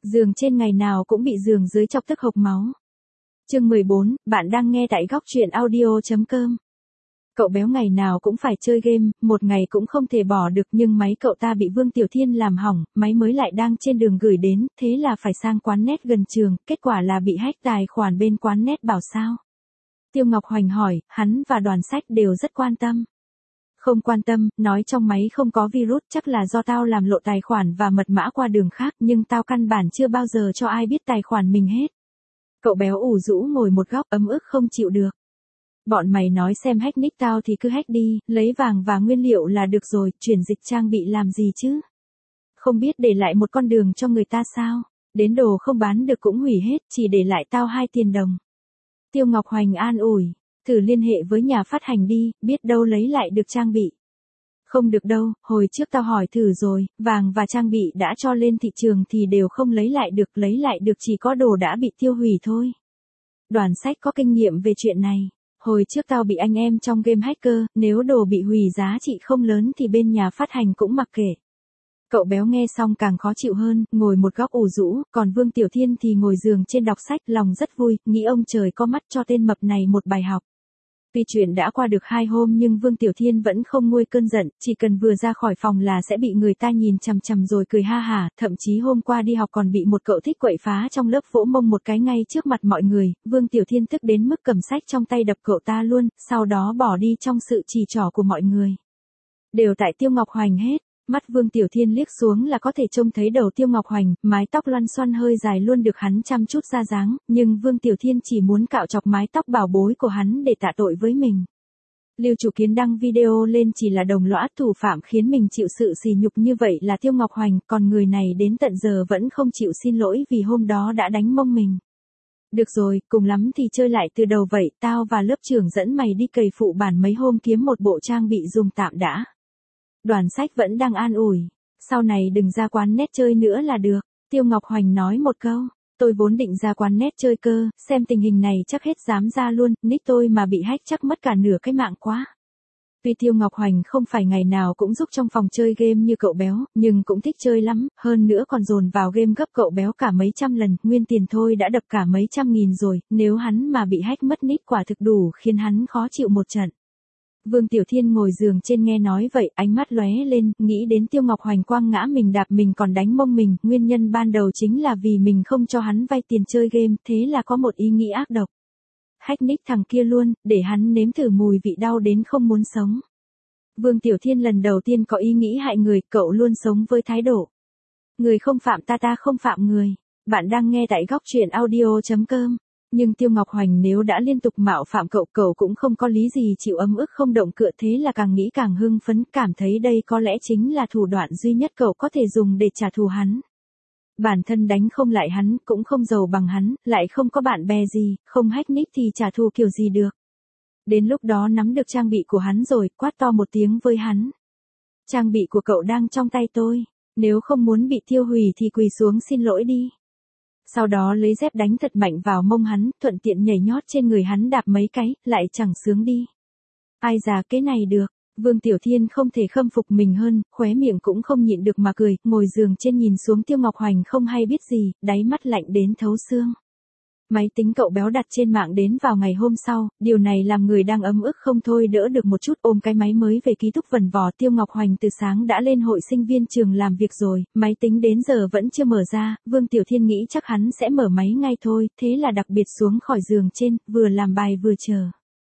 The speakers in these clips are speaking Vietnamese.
Giường trên ngày nào cũng bị giường dưới chọc tức hộc máu. Chương 14, bạn đang nghe tại góc truyện audio.com. Cậu béo ngày nào cũng phải chơi game, một ngày cũng không thể bỏ được, nhưng máy cậu ta bị Vương Tiểu Thiên làm hỏng, máy mới lại đang trên đường gửi đến, thế là phải sang quán net gần trường, kết quả là bị hack tài khoản bên quán net bảo sao. Tiêu Ngọc Hoành hỏi, hắn và Đoàn Sách đều rất quan tâm. Không quan tâm, nói trong máy không có virus, chắc là do tao làm lộ tài khoản và mật mã qua đường khác, nhưng tao căn bản chưa bao giờ cho ai biết tài khoản mình hết. Cậu béo ủ rũ ngồi một góc ấm ức không chịu được. Bọn mày nói xem hack nick tao thì cứ hack đi, lấy vàng và nguyên liệu là được rồi, chuyển dịch trang bị làm gì chứ? Không biết để lại một con đường cho người ta sao? Đến đồ không bán được cũng hủy hết, chỉ để lại tao 2 tiền đồng. Tiêu Ngọc Hoành an ủi, thử liên hệ với nhà phát hành đi, biết đâu lấy lại được trang bị. Không được đâu, hồi trước tao hỏi thử rồi, vàng và trang bị đã cho lên thị trường thì đều không lấy lại được chỉ có đồ đã bị tiêu hủy thôi. Đoàn Sách có kinh nghiệm về chuyện này. Hồi trước tao bị anh em trong game hacker, nếu đồ bị hủy giá trị không lớn thì bên nhà phát hành cũng mặc kệ. Cậu béo nghe xong càng khó chịu hơn, ngồi một góc ủ rũ, còn Vương Tiểu Thiên thì ngồi giường trên đọc sách, lòng rất vui, nghĩ ông trời có mắt cho tên mập này một bài học. Tuy chuyện đã qua được 2 hôm nhưng Vương Tiểu Thiên vẫn không nguôi cơn giận, chỉ cần vừa ra khỏi phòng là sẽ bị người ta nhìn chằm chằm rồi cười ha hả, thậm chí hôm qua đi học còn bị một cậu thích quậy phá trong lớp vỗ mông một cái ngay trước mặt mọi người, Vương Tiểu Thiên tức đến mức cầm sách trong tay đập cậu ta luôn, sau đó bỏ đi trong sự chỉ trỏ của mọi người. Đều tại Tiêu Ngọc Hoành hết. Mắt Vương Tiểu Thiên liếc xuống là có thể trông thấy đầu Tiêu Ngọc Hoành, mái tóc loăn xoăn hơi dài luôn được hắn chăm chút ra dáng, nhưng Vương Tiểu Thiên chỉ muốn cạo chọc mái tóc bảo bối của hắn để tạ tội với mình. Lưu Chủ Kiến đăng video lên chỉ là đồng lõa thủ phạm khiến mình chịu sự sỉ nhục như vậy là Tiêu Ngọc Hoành, còn người này đến tận giờ vẫn không chịu xin lỗi vì hôm đó đã đánh mông mình. Được rồi, cùng lắm thì chơi lại từ đầu vậy, tao và lớp trưởng dẫn mày đi cày phụ bản mấy hôm kiếm một bộ trang bị dùng tạm đã. Đoàn Sách vẫn đang an ủi, sau này đừng ra quán net chơi nữa là được. Tiêu Ngọc Hoành nói một câu, tôi vốn định ra quán net chơi cơ, xem tình hình này chắc hết dám ra luôn, nick tôi mà bị hack chắc mất cả nửa cái mạng quá. Tuy Tiêu Ngọc Hoành không phải ngày nào cũng giúp trong phòng chơi game như cậu béo, nhưng cũng thích chơi lắm, hơn nữa còn dồn vào game gấp cậu béo cả mấy trăm lần, nguyên tiền thôi đã đập cả mấy trăm nghìn rồi, nếu hắn mà bị hack mất nick quả thực đủ khiến hắn khó chịu một trận. Vương Tiểu Thiên ngồi giường trên nghe nói vậy, ánh mắt lóe lên, nghĩ đến Tiêu Ngọc Hoành quăng ngã mình đạp mình còn đánh mông mình, nguyên nhân ban đầu chính là vì mình không cho hắn vay tiền chơi game, thế là có một ý nghĩ ác độc. Hack nick thằng kia luôn, để hắn nếm thử mùi vị đau đến không muốn sống. Vương Tiểu Thiên lần đầu tiên có ý nghĩ hại người, cậu luôn sống với thái độ. Người không phạm ta, ta không phạm người. Bạn đang nghe tại góc truyện audio.com. Nhưng Tiêu Ngọc Hoành nếu đã liên tục mạo phạm cậu cũng không có lý gì chịu ấm ức không động cựa, thế là càng nghĩ càng hưng phấn, cảm thấy đây có lẽ chính là thủ đoạn duy nhất cậu có thể dùng để trả thù hắn. Bản thân đánh không lại hắn, cũng không giàu bằng hắn, lại không có bạn bè gì, không hack nick thì trả thù kiểu gì được. Đến lúc đó nắm được trang bị của hắn rồi, quát to một tiếng với hắn. Trang bị của cậu đang trong tay tôi, nếu không muốn bị tiêu hủy thì quỳ xuống xin lỗi đi. Sau đó lấy dép đánh thật mạnh vào mông hắn, thuận tiện nhảy nhót trên người hắn đạp mấy cái, lại chẳng sướng đi. Ai già cái này được, Vương Tiểu Thiên không thể khâm phục mình hơn, khóe miệng cũng không nhịn được mà cười, ngồi giường trên nhìn xuống Tiêu Ngọc Hoành không hay biết gì, đáy mắt lạnh đến thấu xương. Máy tính cậu béo đặt trên mạng đến vào ngày hôm sau, điều này làm người đang ấm ức không thôi đỡ được một chút, ôm cái máy mới về ký túc vần vò. Tiêu Ngọc Hoành từ sáng đã lên hội sinh viên trường làm việc rồi, máy tính đến giờ vẫn chưa mở ra, Vương Tiểu Thiên nghĩ chắc hắn sẽ mở máy ngay thôi, thế là đặc biệt xuống khỏi giường trên, vừa làm bài vừa chờ.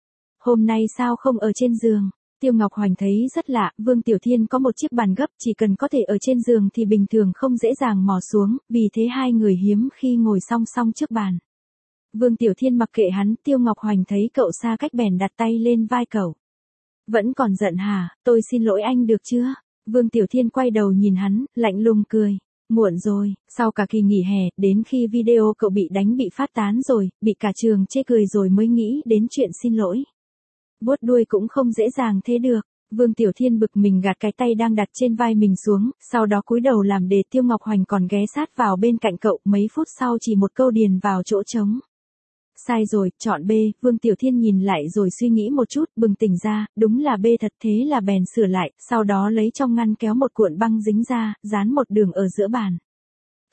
Hôm nay sao không ở trên giường? Tiêu Ngọc Hoành thấy rất lạ, Vương Tiểu Thiên có một chiếc bàn gấp, chỉ cần có thể ở trên giường thì bình thường không dễ dàng mò xuống, vì thế hai người hiếm khi ngồi song song trước bàn. Vương Tiểu Thiên mặc kệ hắn, Tiêu Ngọc Hoành thấy cậu xa cách bèn đặt tay lên vai cậu. Vẫn còn giận hả, tôi xin lỗi anh được chưa? Vương Tiểu Thiên quay đầu nhìn hắn, lạnh lùng cười. Muộn rồi, sau cả kỳ nghỉ hè, đến khi video cậu bị đánh bị phát tán rồi, bị cả trường chê cười rồi mới nghĩ đến chuyện xin lỗi. Vuốt đuôi cũng không dễ dàng thế được. Vương Tiểu Thiên bực mình gạt cái tay đang đặt trên vai mình xuống, sau đó cúi đầu làm đề. Tiêu Ngọc Hoành còn ghé sát vào bên cạnh cậu, mấy phút sau chỉ một câu điền vào chỗ trống. Sai rồi, chọn B. Vương Tiểu Thiên nhìn lại rồi suy nghĩ một chút, bừng tỉnh ra, đúng là B thật, thế là bèn sửa lại, sau đó lấy trong ngăn kéo một cuộn băng dính ra, dán một đường ở giữa bàn.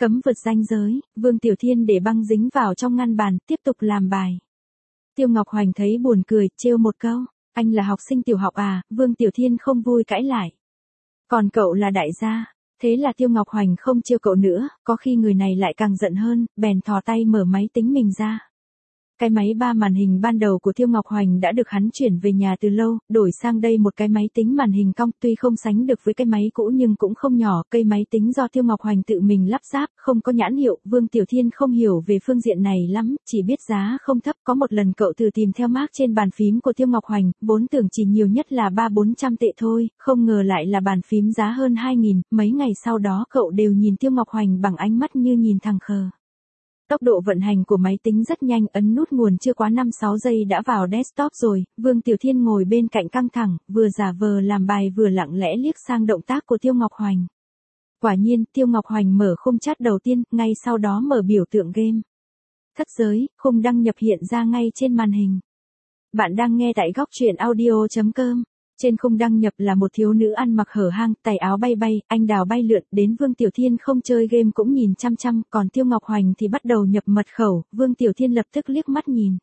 Cấm vượt ranh giới, Vương Tiểu Thiên để băng dính vào trong ngăn bàn, tiếp tục làm bài. Tiêu Ngọc Hoành thấy buồn cười, trêu một câu, anh là học sinh tiểu học à, Vương Tiểu Thiên không vui cãi lại. Còn cậu là đại gia. Thế là Tiêu Ngọc Hoành không trêu cậu nữa, có khi người này lại càng giận hơn, bèn thò tay mở máy tính mình ra. Cái máy 3 màn hình ban đầu của Tiêu Ngọc Hoành đã được hắn chuyển về nhà từ lâu, đổi sang đây một cái máy tính màn hình cong, tuy không sánh được với cái máy cũ nhưng cũng không nhỏ, cây máy tính do Tiêu Ngọc Hoành tự mình lắp ráp, không có nhãn hiệu, Vương Tiểu Thiên không hiểu về phương diện này lắm, chỉ biết giá không thấp, có một lần cậu thử tìm theo mác trên bàn phím của Tiêu Ngọc Hoành, vốn tưởng chỉ nhiều nhất là 300-400 tệ thôi, không ngờ lại là bàn phím giá hơn 2.000, mấy ngày sau đó cậu đều nhìn Tiêu Ngọc Hoành bằng ánh mắt như nhìn thằng khờ. Tốc độ vận hành của máy tính rất nhanh, ấn nút nguồn chưa quá 5-6 giây đã vào desktop rồi, Vương Tiểu Thiên ngồi bên cạnh căng thẳng, vừa giả vờ làm bài vừa lặng lẽ liếc sang động tác của Tiêu Ngọc Hoành. Quả nhiên, Tiêu Ngọc Hoành mở khung chat đầu tiên, ngay sau đó mở biểu tượng game. Thất giới, khung đăng nhập hiện ra ngay trên màn hình. Bạn đang nghe tại góc truyện audio.com. Trên khung đăng nhập là một thiếu nữ ăn mặc hở hang, tay áo bay bay, anh đào bay lượn, đến Vương Tiểu Thiên không chơi game cũng nhìn chăm chăm, còn Tiêu Ngọc Hoành thì bắt đầu nhập mật khẩu, Vương Tiểu Thiên lập tức liếc mắt nhìn.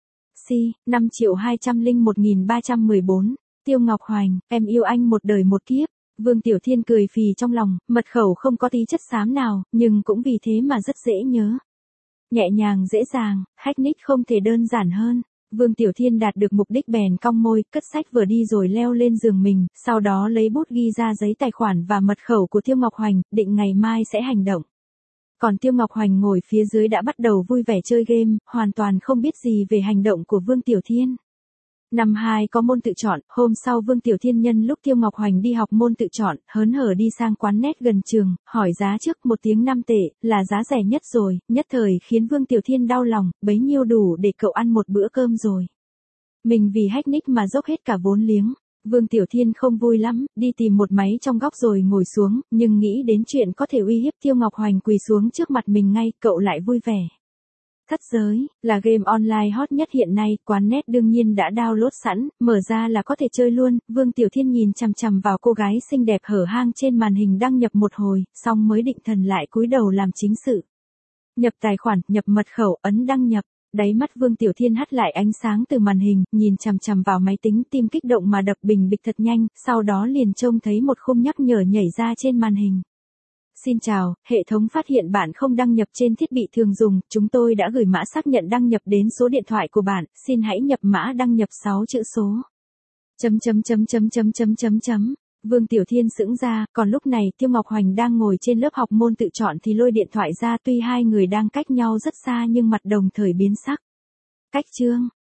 C5.201.314, Tiêu Ngọc Hoành, em yêu anh một đời một kiếp. Vương Tiểu Thiên cười phì trong lòng, mật khẩu không có tí chất xám nào, nhưng cũng vì thế mà rất dễ nhớ. Nhẹ nhàng dễ dàng, hack nick không thể đơn giản hơn. Vương Tiểu Thiên đạt được mục đích bèn cong môi, cất sách vừa đi rồi leo lên giường mình, sau đó lấy bút ghi ra giấy tài khoản và mật khẩu của Tiêu Ngọc Hoành, định ngày mai sẽ hành động. Còn Tiêu Ngọc Hoành ngồi phía dưới đã bắt đầu vui vẻ chơi game, hoàn toàn không biết gì về hành động của Vương Tiểu Thiên. Năm 2 có môn tự chọn, hôm sau Vương Tiểu Thiên nhân lúc Tiêu Ngọc Hoành đi học môn tự chọn, hớn hở đi sang quán net gần trường, hỏi giá trước 1 tiếng 5 tệ, là giá rẻ nhất rồi, nhất thời khiến Vương Tiểu Thiên đau lòng, bấy nhiêu đủ để cậu ăn một bữa cơm rồi. Mình vì hack nick mà dốc hết cả vốn liếng. Vương Tiểu Thiên không vui lắm, đi tìm một máy trong góc rồi ngồi xuống, nhưng nghĩ đến chuyện có thể uy hiếp Tiêu Ngọc Hoành quỳ xuống trước mặt mình ngay, cậu lại vui vẻ. Thất giới, là game online hot nhất hiện nay, quán net đương nhiên đã download sẵn, mở ra là có thể chơi luôn, Vương Tiểu Thiên nhìn chằm chằm vào cô gái xinh đẹp hở hang trên màn hình đăng nhập một hồi, xong mới định thần lại cúi đầu làm chính sự. Nhập tài khoản, nhập mật khẩu, ấn đăng nhập, đáy mắt Vương Tiểu Thiên hắt lại ánh sáng từ màn hình, nhìn chằm chằm vào máy tính, tim kích động mà đập bình bịch thật nhanh, sau đó liền trông thấy một khung nhắc nhở nhảy ra trên màn hình. Xin chào, hệ thống phát hiện bạn không đăng nhập trên thiết bị thường dùng, chúng tôi đã gửi mã xác nhận đăng nhập đến số điện thoại của bạn, xin hãy nhập mã đăng nhập 6 chữ số. Vương Tiểu Thiên sững ra, còn lúc này Tiêu Ngọc Hoành đang ngồi trên lớp học môn tự chọn thì lôi điện thoại ra, tuy hai người đang cách nhau rất xa nhưng mặt đồng thời biến sắc. Cách chương,